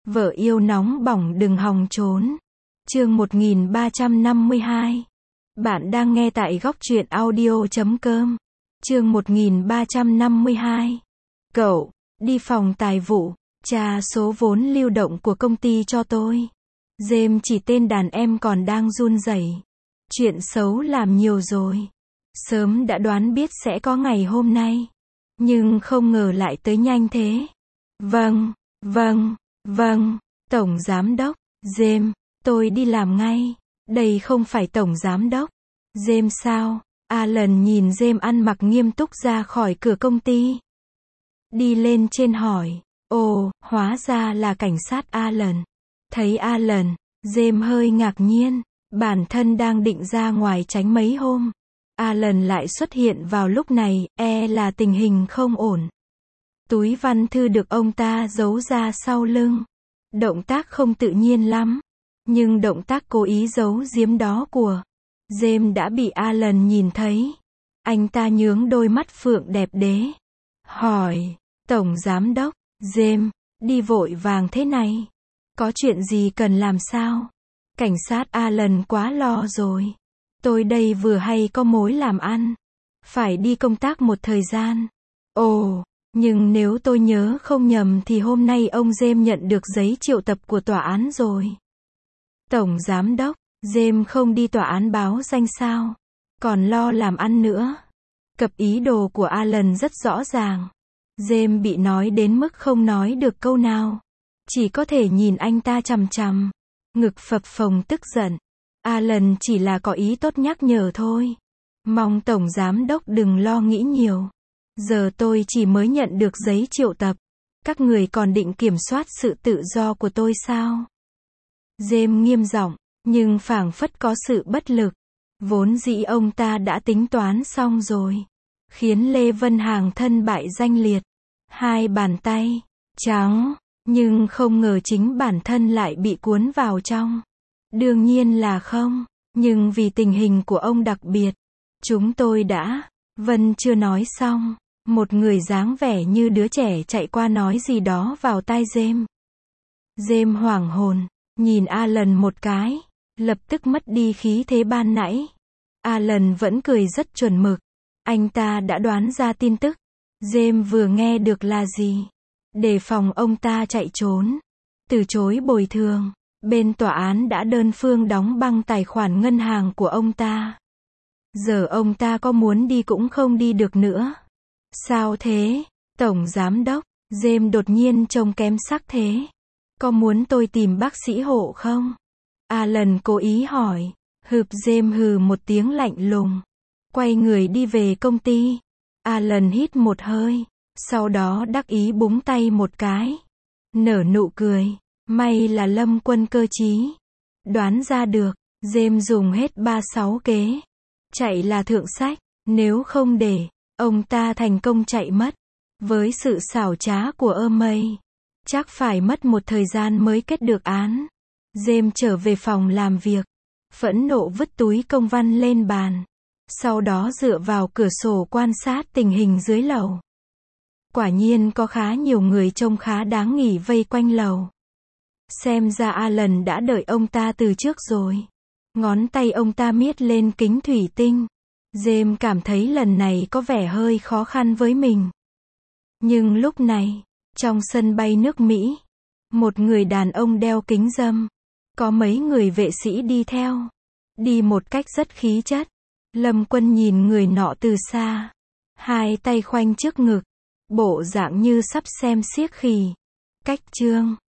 Vợ yêu nóng bỏng đừng hòng trốn. Chương 1352. Bạn đang nghe tại góc truyện audio.com. Chương 1352. Cậu, đi phòng tài vụ, tra số vốn lưu động của công ty cho tôi. James chỉ tên đàn em còn đang run rẩy. Chuyện xấu làm nhiều rồi. Sớm đã đoán biết sẽ có ngày hôm nay. Nhưng không ngờ lại tới nhanh thế. Vâng, Tổng Giám đốc. James, tôi đi làm ngay. Đây không phải Tổng Giám đốc. James sao? Alan nhìn James ăn mặc nghiêm túc ra khỏi cửa công ty. Đi lên trên hỏi. Ồ, hóa ra là cảnh sát Alan. Thấy Alan, James hơi ngạc nhiên. Bản thân đang định ra ngoài tránh mấy hôm. Alan lại xuất hiện vào lúc này, là tình hình không ổn. Túi văn thư được ông ta giấu ra sau lưng. Động tác không tự nhiên lắm. Nhưng động tác cố ý giấu giếm đó của James đã bị Alan nhìn thấy. Anh ta nhướng đôi mắt phượng đẹp đế. Hỏi, Tổng Giám đốc, James, đi vội vàng thế này. Có chuyện gì cần làm sao? Cảnh sát Alan quá lo rồi. Tôi đây vừa hay có mối làm ăn. Phải đi công tác một thời gian. Ồ, nhưng nếu tôi nhớ không nhầm thì hôm nay ông James nhận được giấy triệu tập của tòa án rồi. Tổng Giám đốc, James không đi tòa án báo danh sao? Còn lo làm ăn nữa. Cập ý đồ của Alan rất rõ ràng. James bị nói đến mức không nói được câu nào. Chỉ có thể nhìn anh ta chằm chằm. Ngực phập phồng tức giận. Alan chỉ là có ý tốt nhắc nhở thôi. Mong Tổng Giám đốc đừng lo nghĩ nhiều. Giờ tôi chỉ mới nhận được giấy triệu tập. Các người còn định kiểm soát sự tự do của tôi sao? James nghiêm giọng, nhưng phảng phất có sự bất lực. Vốn dĩ ông ta đã tính toán xong rồi. Khiến Lê Vân Hàng thân bại danh liệt. Hai bàn tay trắng, nhưng không ngờ chính bản thân lại bị cuốn vào trong. Đương nhiên là không, nhưng vì tình hình của ông đặc biệt. Chúng tôi đã, Vân chưa nói xong. Một người dáng vẻ như đứa trẻ chạy qua nói gì đó vào tai James. James hoảng hồn, nhìn Alan một cái, lập tức mất đi khí thế ban nãy. Alan vẫn cười rất chuẩn mực. Anh ta đã đoán ra tin tức. James vừa nghe được là gì? Đề phòng ông ta chạy trốn. Từ chối bồi thường. Bên tòa án đã đơn phương đóng băng tài khoản ngân hàng của ông ta. Giờ ông ta có muốn đi cũng không đi được nữa. Sao thế, Tổng Giám đốc? James đột nhiên trông kém sắc thế. Có muốn tôi tìm bác sĩ hộ không? Alan cố ý hỏi. James hừ một tiếng lạnh lùng. Quay người đi về công ty. Alan hít một hơi. Sau đó đắc ý búng tay một cái. Nở nụ cười. May là Lâm Quân cơ trí. Đoán ra được. James dùng hết 36 kế. Chạy là thượng sách. Nếu không để ông ta thành công chạy mất. Với sự xảo trá của Ermey, chắc phải mất một thời gian mới kết được án. James trở về phòng làm việc. Phẫn nộ vứt túi công văn lên bàn. Sau đó dựa vào cửa sổ quan sát tình hình dưới lầu. Quả nhiên có khá nhiều người trông khá đáng nghi vây quanh lầu. Xem ra Alan đã đợi ông ta từ trước rồi. Ngón tay ông ta miết lên kính thủy tinh. James cảm thấy lần này có vẻ hơi khó khăn với mình. Nhưng lúc này, trong sân bay nước Mỹ, một người đàn ông đeo kính râm. Có mấy người vệ sĩ đi theo. Đi một cách rất khí chất. Lâm Quân nhìn người nọ từ xa. Hai tay khoanh trước ngực. Bộ dạng như sắp xem xiếc khỉ. Cách chương